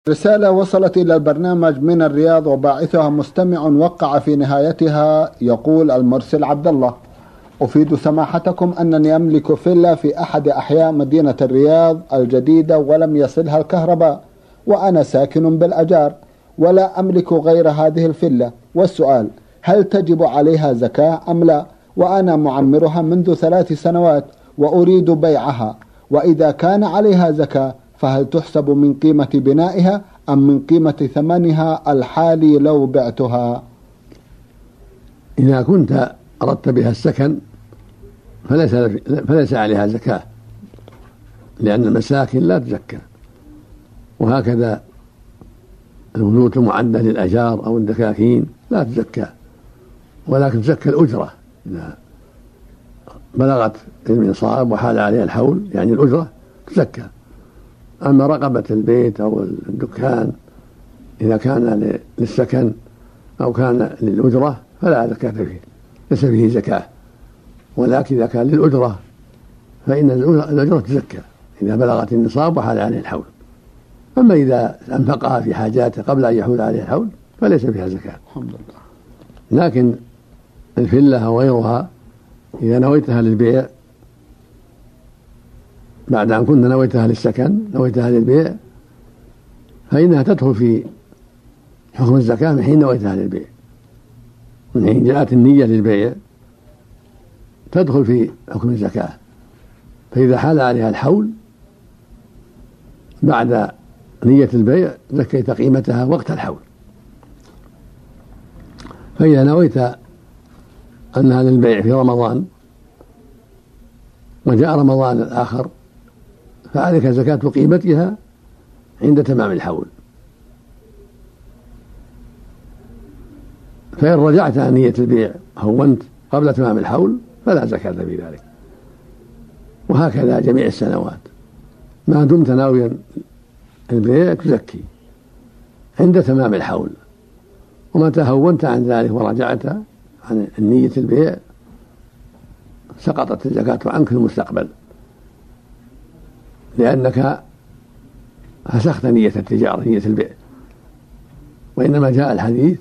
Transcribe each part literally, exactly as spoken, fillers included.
رسالة وصلت إلى البرنامج من الرياض وباعثها مستمع وقع في نهايتها. يقول المرسل عبد الله: أفيد سماحتكم أنني أملك فيلا في أحد أحياء مدينة الرياض الجديدة ولم يصلها الكهرباء، وأنا ساكن بالأجار ولا أملك غير هذه الفيلا، والسؤال: هل تجب عليها زكاة أم لا؟ وأنا معمرها منذ ثلاث سنوات وأريد بيعها، وإذا كان عليها زكاة فهل تحسب من قيمة بنائها أم من قيمة ثمنها الحالي لو بعتها؟ إذا كنت أردت بها السكن فليس, فليس عليها زكاة، لأن المساكن لا تزكى، وهكذا البيوت المعدة للأجار أو الدكاكين لا تزكى، ولكن تزكى الأجرة إذا بلغت النصاب وحال عليها الحول، يعني الأجرة تزكى. أما رقبة البيت أو الدكان إذا كان للسكن أو كان للأجرة فلا زكاة فيه، ليس فيه زكاة. ولكن إذا كان للأجرة فإن الأجرة تزكى إذا بلغت النصاب وحال عليه الحول. أما إذا أنفقها في حاجاته قبل أن يحول عليه الحول فليس فيها زكاة. الحمد لله. لكن الفلة أو غيرها إذا نويتها للبيع بعد أن كنت نويتها للسكن نويتها للبيع فإنها تدخل في حكم الزكاة من حين نويتها للبيع، من حين جاءت النية للبيع تدخل في حكم الزكاة. فإذا حال عليها الحول بعد نية البيع زكيت قيمتها وقت الحول. فإذا نويت أنها للبيع في رمضان وجاء رمضان الآخر فعليك زكاة قيمتها عند تمام الحول. فإن رجعت عن نية البيع هونت قبل تمام الحول فلا زكاة في ذلك. وهكذا جميع السنوات ما دمت ناويا البيع تزكي عند تمام الحول، ومتى هونت عن ذلك ورجعت عن نية البيع سقطت الزكاة عنك في المستقبل، لأنك فسخت نية التجارة نية البيع. وإنما جاء الحديث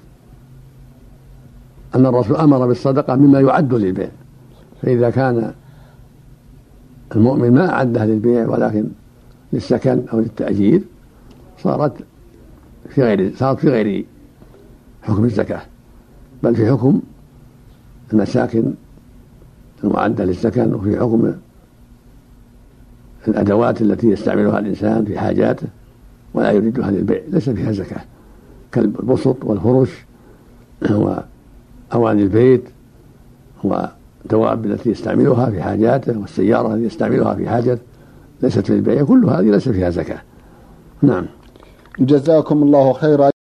أن الرسول أمر بالصدقة مما يعد للبيع، فإذا كان المؤمن ما أعدها للبيع ولكن للسكن أو للتأجير صارت في غير صارت في غير حكم الزكاة، بل في حكم المساكن المعدة للسكن، وفي حكم الأدوات التي يستعملها الإنسان في حاجاته ولا يريدها للبيع، ليس فيها زكاة، كالبسط والفرش وأواني البيت والدواب التي يستعملها في حاجاته والسيارة التي يستعملها في حاجته ليست للبيع، كل هذه ليس فيها زكاة. نعم. جزاكم الله خيرا.